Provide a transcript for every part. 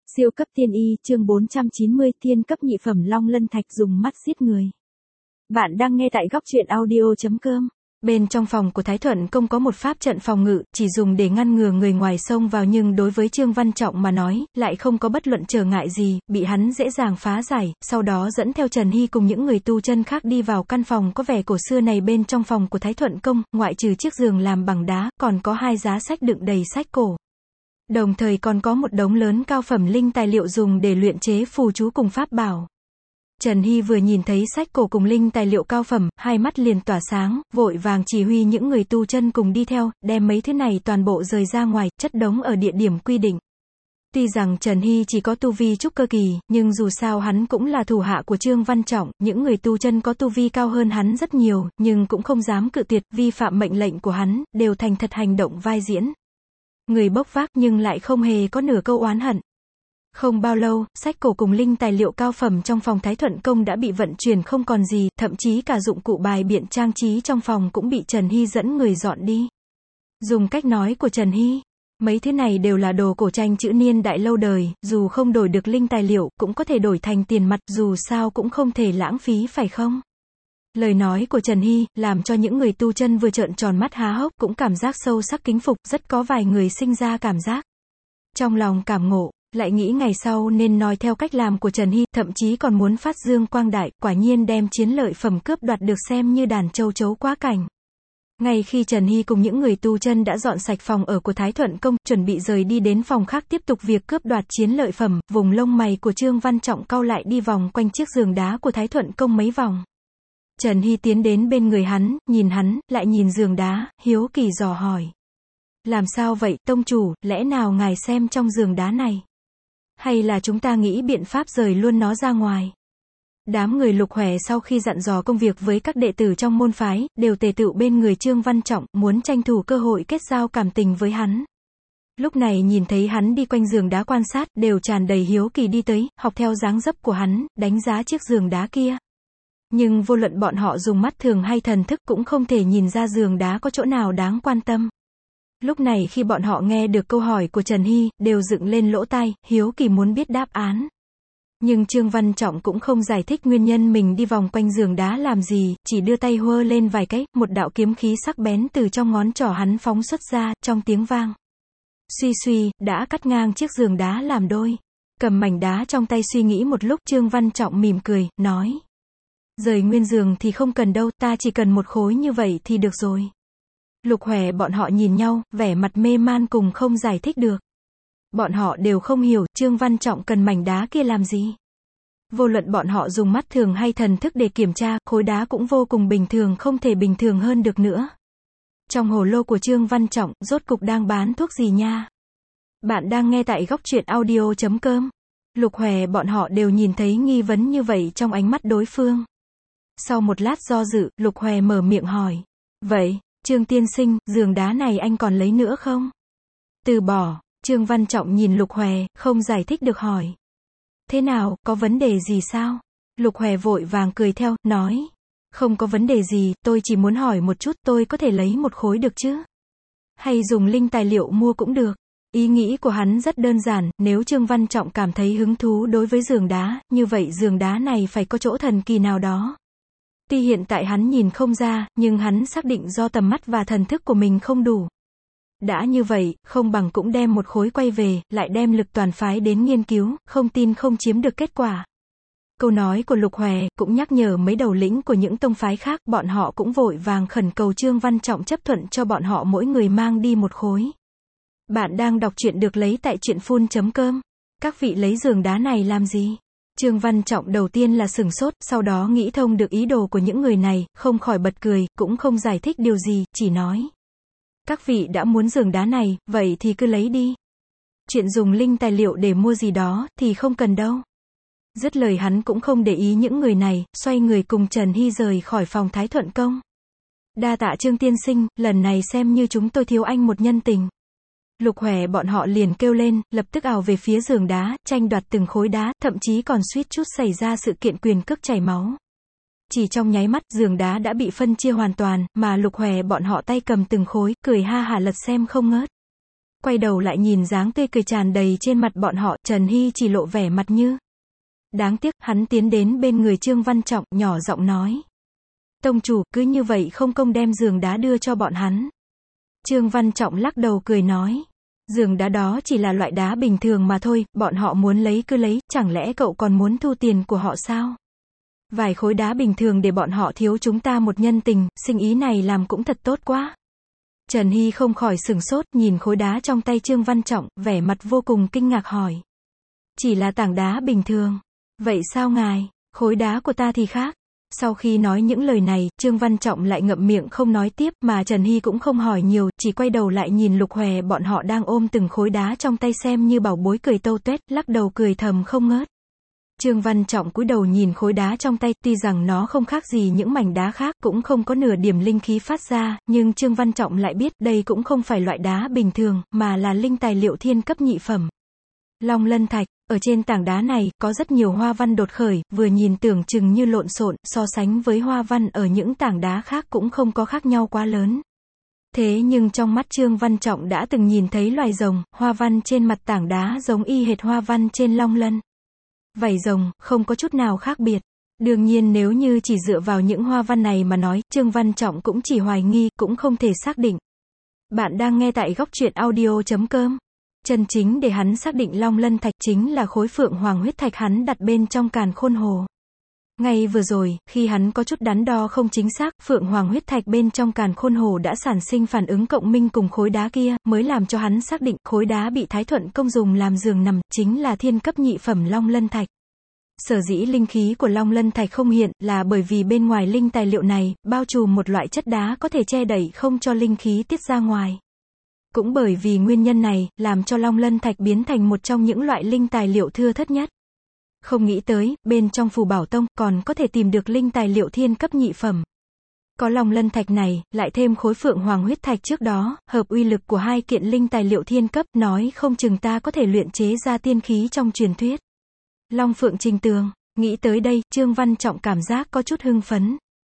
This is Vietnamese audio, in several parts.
Siêu cấp tiên y chương 490 thiên cấp nhị phẩm long lân thạch dùng mắt giết người. Bạn đang nghe tại góc truyện audio.com. Bên trong phòng của Thái Thuận Công có một pháp trận phòng ngự, chỉ dùng để ngăn ngừa người ngoài xông vào, nhưng đối với Trương Văn Trọng mà nói, lại không có bất luận trở ngại gì, bị hắn dễ dàng phá giải, sau đó dẫn theo Trần Hy cùng những người tu chân khác đi vào căn phòng có vẻ cổ xưa này. Bên trong phòng của Thái Thuận Công, ngoại trừ chiếc giường làm bằng đá, còn có hai giá sách đựng đầy sách cổ. Đồng thời còn có một đống lớn cao phẩm linh tài liệu dùng để luyện chế phù chú cùng pháp bảo. Trần Hy vừa nhìn thấy sách cổ cùng linh tài liệu cao phẩm, hai mắt liền tỏa sáng, vội vàng chỉ huy những người tu chân cùng đi theo, đem mấy thứ này toàn bộ rời ra ngoài, chất đống ở địa điểm quy định. Tuy rằng Trần Hy chỉ có tu vi trúc cơ kỳ, nhưng dù sao hắn cũng là thủ hạ của Trương Văn Trọng, những người tu chân có tu vi cao hơn hắn rất nhiều, nhưng cũng không dám cự tuyệt, vi phạm mệnh lệnh của hắn, đều thành thật hành động vai diễn. Người bốc vác nhưng lại không hề có nửa câu oán hận. Không bao lâu, sách cổ cùng linh tài liệu cao phẩm trong phòng Thái Thuận Công đã bị vận chuyển không còn gì, thậm chí cả dụng cụ bài biện trang trí trong phòng cũng bị Trần Hy dẫn người dọn đi. Dùng cách nói của Trần Hy, mấy thứ này đều là đồ cổ tranh chữ niên đại lâu đời, dù không đổi được linh tài liệu, cũng có thể đổi thành tiền mặt, dù sao cũng không thể lãng phí phải không? Lời nói của Trần Hy, làm cho những người tu chân vừa trợn tròn mắt há hốc, cũng cảm giác sâu sắc kính phục, rất có vài người sinh ra cảm giác trong lòng cảm ngộ, lại nghĩ ngày sau nên noi theo cách làm của Trần Hy, thậm chí còn muốn phát dương quang đại, quả nhiên đem chiến lợi phẩm cướp đoạt được xem như đàn châu chấu quá cảnh. Ngay khi Trần Hy cùng những người tu chân đã dọn sạch phòng ở của Thái Thuận Công, chuẩn bị rời đi đến phòng khác tiếp tục việc cướp đoạt chiến lợi phẩm, vùng lông mày của Trương Văn Trọng cau lại, đi vòng quanh chiếc giường đá của Thái Thuận Công mấy vòng. Trần Hy tiến đến bên người hắn, nhìn lại nhìn giường đá, hiếu kỳ dò hỏi. Làm sao vậy, tông chủ, lẽ nào ngài xem trong giường đá này? Hay là chúng ta nghĩ biện pháp rời luôn nó ra ngoài? Đám người Lục Hòe sau khi dặn dò công việc với các đệ tử trong môn phái, đều tề tựu bên người Trương Văn Trọng, muốn tranh thủ cơ hội kết giao cảm tình với hắn. Lúc này nhìn thấy hắn đi quanh giường đá quan sát, đều tràn đầy hiếu kỳ đi tới, học theo dáng dấp của hắn, đánh giá chiếc giường đá kia. Nhưng vô luận bọn họ dùng mắt thường hay thần thức cũng không thể nhìn ra giường đá có chỗ nào đáng quan tâm. Lúc này khi bọn họ nghe được câu hỏi của Trần Hy, đều dựng lên lỗ tai, hiếu kỳ muốn biết đáp án. Nhưng Trương Văn Trọng cũng không giải thích nguyên nhân mình đi vòng quanh giường đá làm gì, chỉ đưa tay huơ lên vài cái, một đạo kiếm khí sắc bén từ trong ngón trỏ hắn phóng xuất ra, trong tiếng vang suy suy, đã cắt ngang chiếc giường đá làm đôi. Cầm mảnh đá trong tay suy nghĩ một lúc, Trương Văn Trọng mỉm cười, nói. Rời nguyên giường thì không cần đâu, ta chỉ cần một khối như vậy thì được rồi. Lục Hòe bọn họ nhìn nhau, vẻ mặt mê man cùng không giải thích được. Bọn họ đều không hiểu, Trương Văn Trọng cần mảnh đá kia làm gì. Vô luận bọn họ dùng mắt thường hay thần thức để kiểm tra, khối đá cũng vô cùng bình thường, không thể bình thường hơn được nữa. Trong hồ lô của Trương Văn Trọng, rốt cục đang bán thuốc gì nha? Bạn đang nghe tại góc truyện audio.com. Lục Hòe bọn họ đều nhìn thấy nghi vấn như vậy trong ánh mắt đối phương. Sau một lát do dự, Lục Hòe mở miệng hỏi. Vậy, Trương tiên sinh, giường đá này anh còn lấy nữa không? Từ bỏ. Trương Văn Trọng nhìn Lục Hòe, không giải thích được hỏi. Thế nào, có vấn đề gì sao? Lục Hòe vội vàng cười theo, nói. Không có vấn đề gì, tôi chỉ muốn hỏi một chút, tôi có thể lấy một khối được chứ? Hay dùng linh tài liệu mua cũng được. Ý nghĩ của hắn rất đơn giản, nếu Trương Văn Trọng cảm thấy hứng thú đối với giường đá, như vậy giường đá này phải có chỗ thần kỳ nào đó. Tuy hiện tại hắn nhìn không ra, nhưng hắn xác định do tầm mắt và thần thức của mình không đủ. Đã như vậy, không bằng cũng đem một khối quay về, lại đem lực toàn phái đến nghiên cứu, không tin không chiếm được kết quả. Câu nói của Lục Hòe cũng nhắc nhở mấy đầu lĩnh của những tông phái khác, bọn họ cũng vội vàng khẩn cầu Trương Văn Trọng chấp thuận cho bọn họ mỗi người mang đi một khối. Bạn đang đọc truyện được lấy tại truyện.com. Các vị lấy giường đá này làm gì? Trương Văn Trọng đầu tiên là sửng sốt, sau đó nghĩ thông được ý đồ của những người này, không khỏi bật cười, cũng không giải thích điều gì, chỉ nói. Các vị đã muốn giường đá này, vậy thì cứ lấy đi. Chuyện dùng linh tài liệu để mua gì đó, thì không cần đâu. Dứt lời hắn cũng không để ý những người này, xoay người cùng Trần Hy rời khỏi phòng Thái Thuận Công. Đa tạ Trương tiên sinh, lần này xem như chúng tôi thiếu anh một nhân tình. Lục Hòe bọn họ liền kêu lên, lập tức ào về phía giường đá, tranh đoạt từng khối đá, thậm chí còn suýt chút xảy ra sự kiện quyền cước chảy máu. Chỉ trong nháy mắt, giường đá đã bị phân chia hoàn toàn, mà Lục Hòe bọn họ tay cầm từng khối, cười ha hả lật xem không ngớt. Quay đầu lại nhìn dáng tươi cười tràn đầy trên mặt bọn họ, Trần Hy chỉ lộ vẻ mặt như đáng tiếc. Hắn tiến đến bên người Trương Văn Trọng, nhỏ giọng nói. Tông chủ, cứ như vậy không công đem giường đá đưa cho bọn hắn. Trương Văn Trọng lắc đầu cười nói. Giường đá đó chỉ là loại đá bình thường mà thôi, bọn họ muốn lấy cứ lấy, chẳng lẽ cậu còn muốn thu tiền của họ sao? Vài khối đá bình thường để bọn họ thiếu chúng ta một nhân tình, sinh ý này làm cũng thật tốt quá. Trần Hy không khỏi sửng sốt, nhìn khối đá trong tay Trương Văn Trọng, vẻ mặt vô cùng kinh ngạc hỏi. Chỉ là tảng đá bình thường. Vậy sao ngài? Khối đá của ta thì khác. Sau khi nói những lời này, Trương Văn Trọng lại ngậm miệng không nói tiếp, mà Trần Hy cũng không hỏi nhiều, chỉ quay đầu lại nhìn Lục Hòe bọn họ đang ôm từng khối đá trong tay xem như bảo bối cười tâu tuét, lắc đầu cười thầm không ngớt. Trương Văn Trọng cúi đầu nhìn khối đá trong tay, tuy rằng nó không khác gì những mảnh đá khác, cũng không có nửa điểm linh khí phát ra, nhưng Trương Văn Trọng lại biết đây cũng không phải loại đá bình thường, mà là linh tài liệu thiên cấp nhị phẩm. Long Lân Thạch. Ở trên tảng đá này, có rất nhiều hoa văn đột khởi, vừa nhìn tưởng chừng như lộn xộn, so sánh với hoa văn ở những tảng đá khác cũng không có khác nhau quá lớn. Thế nhưng trong mắt Trương Văn Trọng đã từng nhìn thấy loài rồng, hoa văn trên mặt tảng đá giống y hệt hoa văn trên long lân. Vảy rồng, không có chút nào khác biệt. Đương nhiên nếu như chỉ dựa vào những hoa văn này mà nói, Trương Văn Trọng cũng chỉ hoài nghi, cũng không thể xác định. Bạn đang nghe tại góc truyện audio.com. Chân chính để hắn xác định Long Lân Thạch chính là khối Phượng Hoàng huyết thạch hắn đặt bên trong càn khôn hồ. Ngay vừa rồi, khi hắn có chút đắn đo không chính xác, Phượng Hoàng huyết thạch bên trong càn khôn hồ đã sản sinh phản ứng cộng minh cùng khối đá kia, mới làm cho hắn xác định khối đá bị Thái Thuận Công dùng làm giường nằm, chính là thiên cấp nhị phẩm Long Lân Thạch. Sở dĩ linh khí của Long Lân Thạch không hiện, là bởi vì bên ngoài linh tài liệu này, bao trùm một loại chất đá có thể che đậy không cho linh khí tiết ra ngoài. Cũng bởi vì nguyên nhân này, làm cho Long Lân Thạch biến thành một trong những loại linh tài liệu thưa thớt nhất. Không nghĩ tới, bên trong Phù Bảo Tông, còn có thể tìm được linh tài liệu thiên cấp nhị phẩm. Có Long Lân Thạch này, lại thêm khối Phượng Hoàng huyết thạch trước đó, hợp uy lực của hai kiện linh tài liệu thiên cấp, nói không chừng ta có thể luyện chế ra tiên khí trong truyền thuyết. Long Phượng Trình Tường. Nghĩ tới đây, Trương Văn Trọng cảm giác có chút hưng phấn.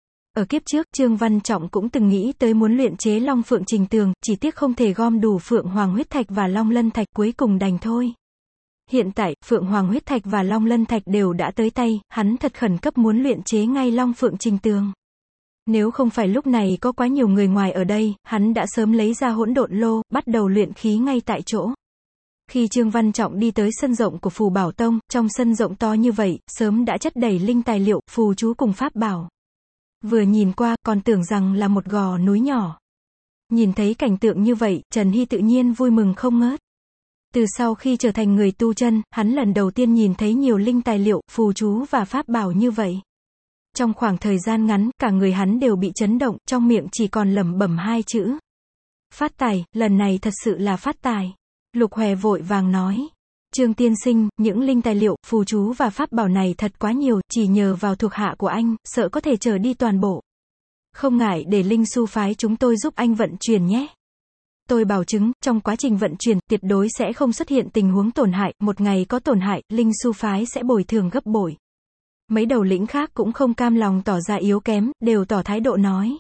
Ở kiếp trước, Trương Văn Trọng cũng từng nghĩ tới muốn luyện chế Long Phượng Trình Tường, chỉ tiếc không thể gom đủ Phượng Hoàng huyết thạch và Long Lân Thạch, cuối cùng đành thôi. Hiện tại, Phượng Hoàng huyết thạch và Long Lân Thạch đều đã tới tay, hắn thật khẩn cấp muốn luyện chế ngay Long Phượng Trình Tường. Nếu không phải lúc này có quá nhiều người ngoài ở đây, hắn đã sớm lấy ra hỗn độn lô, bắt đầu luyện khí ngay tại chỗ. Khi Trương Văn Trọng đi tới sân rộng của Phù Bảo Tông, trong sân rộng to như vậy, sớm đã chất đầy linh tài liệu, phù chú cùng pháp bảo. Vừa nhìn qua, còn tưởng rằng là một gò núi nhỏ. Nhìn thấy cảnh tượng như vậy, Trần Hy tự nhiên vui mừng không ngớt. Từ sau khi trở thành người tu chân, hắn lần đầu tiên nhìn thấy nhiều linh tài liệu, phù chú và pháp bảo như vậy. Trong khoảng thời gian ngắn, cả người hắn đều bị chấn động, trong miệng chỉ còn lẩm bẩm hai chữ. Phát tài, lần này thật sự là phát tài. Lục Hòe vội vàng nói. Trương tiên sinh, những linh tài liệu, phù chú và pháp bảo này thật quá nhiều, chỉ nhờ vào thuộc hạ của anh, sợ có thể chở đi toàn bộ. Không ngại để linh su phái chúng tôi giúp anh vận chuyển nhé. Tôi bảo chứng, trong quá trình vận chuyển, tuyệt đối sẽ không xuất hiện tình huống tổn hại, một ngày có tổn hại, linh su phái sẽ bồi thường gấp bội. Mấy đầu lĩnh khác cũng không cam lòng tỏ ra yếu kém, đều tỏ thái độ nói.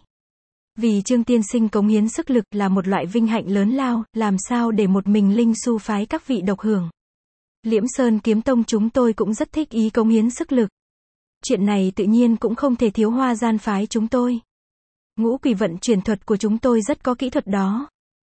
Vì Trương tiên sinh cống hiến sức lực là một loại vinh hạnh lớn lao, làm sao để một mình linh su phái các vị độc hưởng. Liễm Sơn Kiếm Tông chúng tôi cũng rất thích ý cống hiến sức lực. Chuyện này tự nhiên cũng không thể thiếu Hoa Gian phái chúng tôi. Ngũ Quỷ vận chuyển thuật của chúng tôi rất có kỹ thuật đó.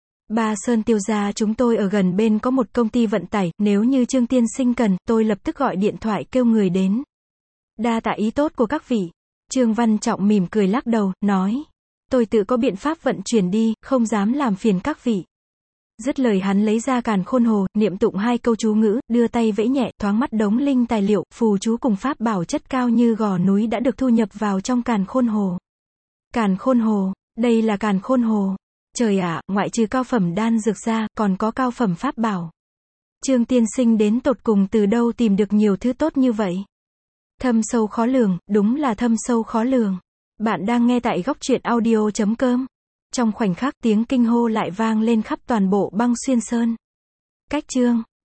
Ba Sơn Tiêu gia chúng tôi ở gần bên có một công ty vận tải, nếu như Trương tiên sinh cần, tôi lập tức gọi điện thoại kêu người đến. Đa tạ ý tốt của các vị. Trương Văn Trọng mỉm cười lắc đầu, nói. Tôi tự có biện pháp vận chuyển đi, không dám làm phiền các vị. Dứt lời hắn lấy ra càn khôn hồ, niệm tụng hai câu chú ngữ, đưa tay vẫy nhẹ, thoáng mắt đống linh tài liệu, phù chú cùng pháp bảo chất cao như gò núi đã được thu nhập vào trong càn khôn hồ. Càn khôn hồ, đây là càn khôn hồ. Trời ạ, ngoại trừ cao phẩm đan dược ra, còn có cao phẩm pháp bảo. Trương tiên sinh đến tột cùng từ đâu tìm được nhiều thứ tốt như vậy? Thâm sâu khó lường, đúng là thâm sâu khó lường. Bạn đang nghe tại góc truyện audio.com. Trong khoảnh khắc tiếng kinh hô lại vang lên khắp toàn bộ Băng Xuyên Sơn. Cách chương